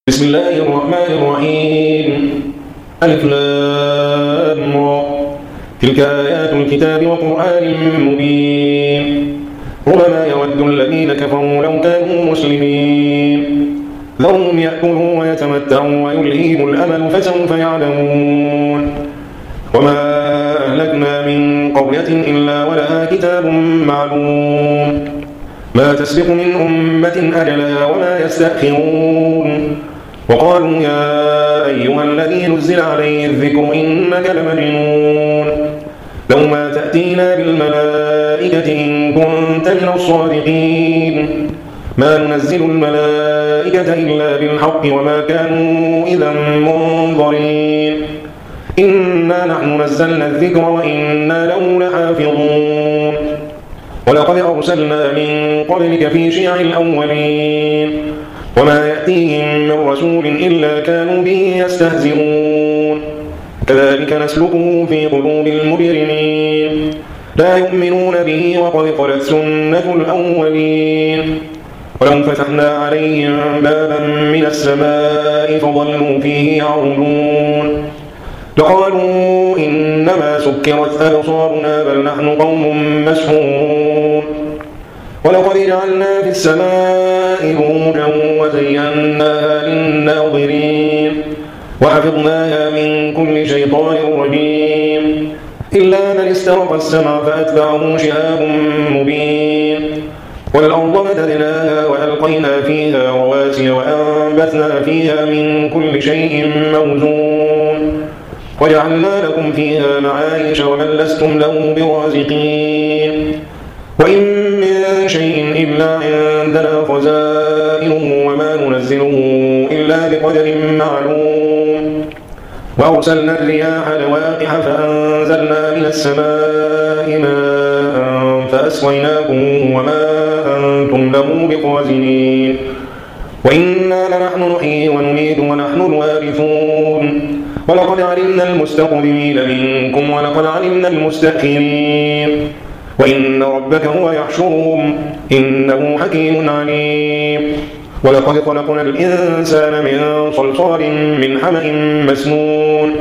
بسم الله الرحمن الرحيم. ألف لام را. تلك آيات الكتاب وقرآن مبين. ربما يود الذين كفروا لو كانوا مسلمين. ذرهم يأكلوا ويتمتعوا ويلهيهم الأمل فسوف يعلمون. وما أهلكنا من قرية إلا ولها كتاب معلوم ما تسبق من أمة أجلها وما يستأخرون. وقالوا يا أيها الذي نزل عليه الذكر إنك لمجنون لو ما تأتينا بالملائكة إن كنت من الصادقين ما ننزل الملائكة إلا بالحق وما كانوا إذا منظرين إنا نحن نزلنا الذكر وإنا له لحافظون. ولقد أرسلنا من قبلك في شيع الأولين وما يأتيهم من رسول إلا كانوا به يستهزئون كذلك نسلكه في قلوب المجرمين لا يؤمنون به وقد خلت سنة الأولين. ولو فتحنا عليهم بابا من السماء فظلوا فيه يعرجون لقالوا إنما سكرت أبصارنا بل نحن قوم مسحورون. ولقد جعلنا في السماء بروجا وزيناها للناظرين وحفظناها من كل شيطان رجيم إلا من استرق السمع فأتبعه شهاب مبين. والأرض مددناها وألقينا فيها رواسي وأنبتنا فيها من كل شيء موزون وجعلنا لكم فيها معايش ومن لستم له برازقين. وإن من شيء إلا عندنا خزائنه وما ننزله إلا بقدر معلوم. وأرسلنا الرياح لواقح فأنزلنا من السماء ماء فأسقيناكم وما أنتم له بخازنين وإنا لنحن نحيي ونميت ونحن الوارثون. ولقد علمنا المستقدمين منكم ولقد علمنا المستأخرين وإن ربك هو يحشرهم إنه حكيم عليم. ولقد خلقنا الإنسان من صلصال من حمأ مسنون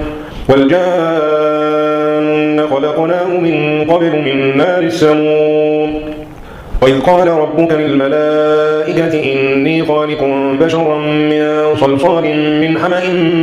والجان خلقناه من قبل من نار السموم. وإذ قال ربك للملائكة إني خالق بشرا من صلصال من حمأ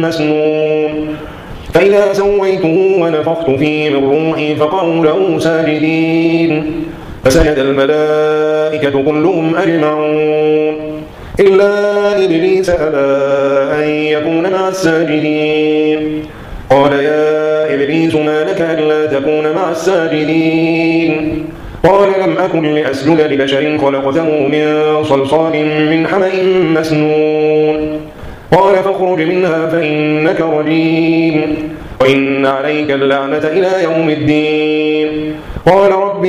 مسنون فإذا سويته ونفخت فيه من روحي فقعوا له ساجدين فسجد الملائكة كلهم أجمعون إلا إبليس أبى أن يكون مع الساجدين قال يا إبليس ما لك ألا تكون مع الساجدين قال لم أكن لأسجد لبشر خلقته من صلصال من حمأ مسنون قال فاخرج منها فإنك رجيم وإن عليك اللعنة إلى يوم الدين قال رب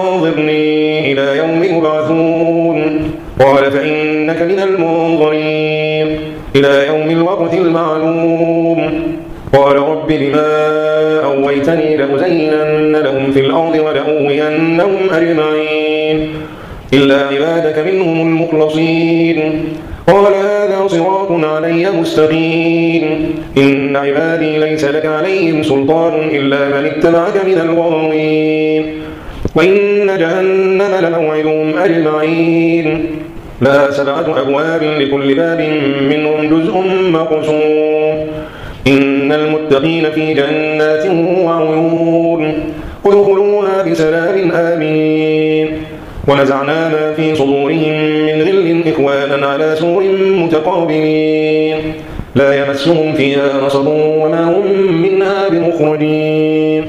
فأنظرني إلى يوم يبعثون قال فإنك من المنظرين إلى يوم الوقت المعلوم قال رب بما أويتني لأزينن لهم في الأرض ولأغوينهم أجمعين إلا عبادك منهم المخلصين قال هذا صراط علي مستقيم إن عبادي ليس لك عليهم سلطان إلا من اتبعك من الغاوين وإن جهنم لموعدهم أجمعين لها 7 أبواب لكل باب منهم جزء مقسوم إن المتقين في جنات وعيون ادخلوها بسلام آمين. ونزعنا ما في صدورهم من غل إخوانا على سور متقابلين لا يمسهم فيها نصب وما هم منها بمخرجين.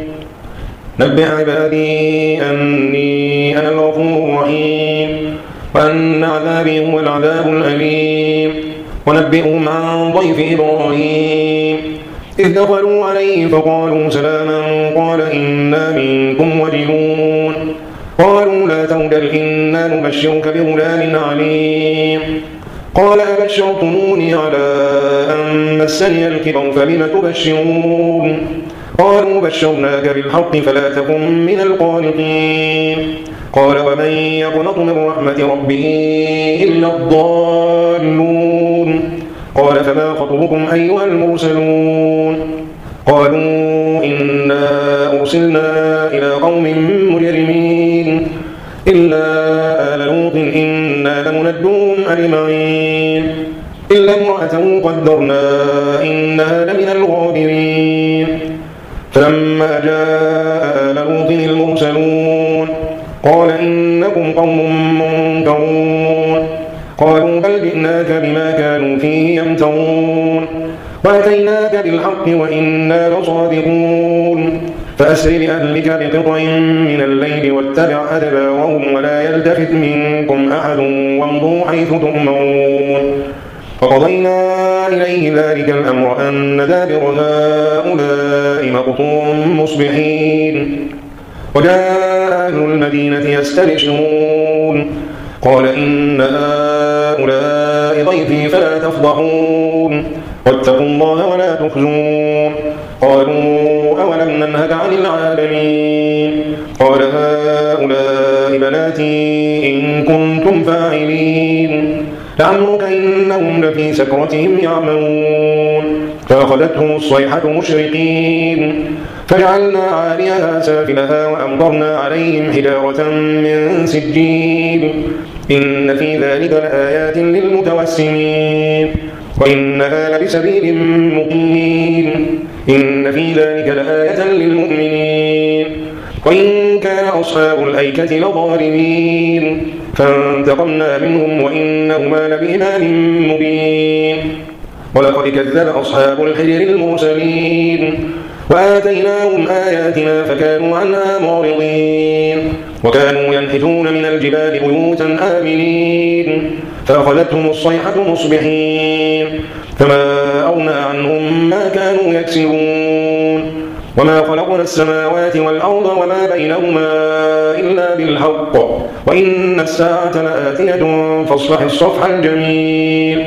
نبئ عبادي أني أنا الغفور الرحيم وأن عذابي هو العذاب الأليم. ونبئهم عن ضيف إبراهيم إذ دخلوا عليه فقالوا سلاما قال إنا منكم وجلون قالوا لا توجل إنا نبشرك بغلام عليم قال أبشرتموني على أن مسني الكبر فبم تبشرون قالوا بشرناك بالحق فلا تكن من القانطين قال ومن يقنط من رحمة ربه إلا الضالون قال فما خطبكم أيها المرسلون قالوا إنا أرسلنا إلى قوم مجرمين إلا آل لوط إنا لمنجوهم أجمعين إلا امرأته قدرنا إنها لمن الغابرين فلما جاء آل لوط المرسلون قال إنكم قوم منكرون قالوا بل جئناك بما كانوا فيه يمترون وأتيناك بالحق وإنا لصادقون فأسر بأهلك بقطع من الليل واتبع أدبارهم ولا يلتفت منكم أحد وامضوا حيث تؤمرون فقضينا إليه ذلك الأمر أن دابر هؤلاء مقطوع مصبحين وجاء أهل المدينة يستبشرون قال إن هؤلاء ضيفي فلا تفضحون واتقوا الله ولا تخزون قالوا أولم ننهك عن العالمين قال هؤلاء بناتي إن كنتم فاعلين لعمرك إنهم لفي سكرتهم يعمهون فأخذتهم الصيحة مشرقين فجعلنا عاليها سافلها وأمطرنا عليهم حجارة من سجيل إن في ذلك لآيات للمتوسمين وإنها لبسبيل مقيم إن في ذلك لآية للمؤمنين وإن كان أصحاب الأيكة لظالمين فانتقمنا منهم وإنهما لبإمام مبين ولقد كذب أصحاب الحجر المرسلين وآتيناهم آياتنا فكانوا عنها معرضين وكانوا ينحتون من الجبال بيوتا آمنين فأخذتهم الصيحة مصبحين فما أغنى عنهم ما كانوا يكسبون وما خلقنا السماوات والأرض وما بينهما إلا بالحق وإن الساعة لآتية فاصفح الصفح الجميل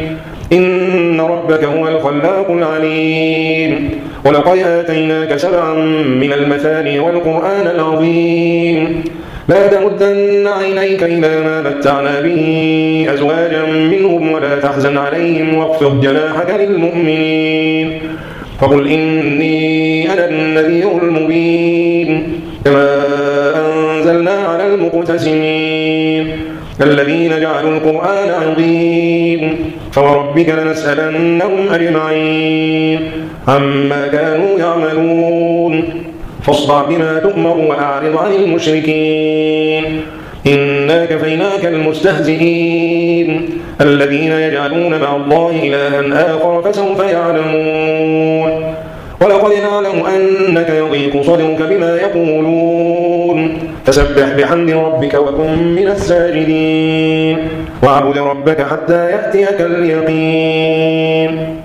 إن ربك هو الخلاق العليم ولقد آتيناك 7 من المثاني والقرآن العظيم لا تمدن عينيك إلى ما متعنا به أزواجا منهم ولا تحزن عليهم واخفض جناحك للمؤمنين فقل إني أنا النذير المبين كما أنزلنا على المقتسمين الذين جعلوا القرآن عظيم فوربك لنسألنهم أجمعين عما كانوا يعملون فاصدع بما تؤمر وأعرض عن المشركين إنا كفيناك المستهزئين الذين يجعلون مع الله إلها آخر فسوف يعلمون ولقد نعلم أنك يضيق صدرك بما يقولون فسبح بحمد ربك وكن من الساجدين واعبد ربك حتى يأتيك اليقين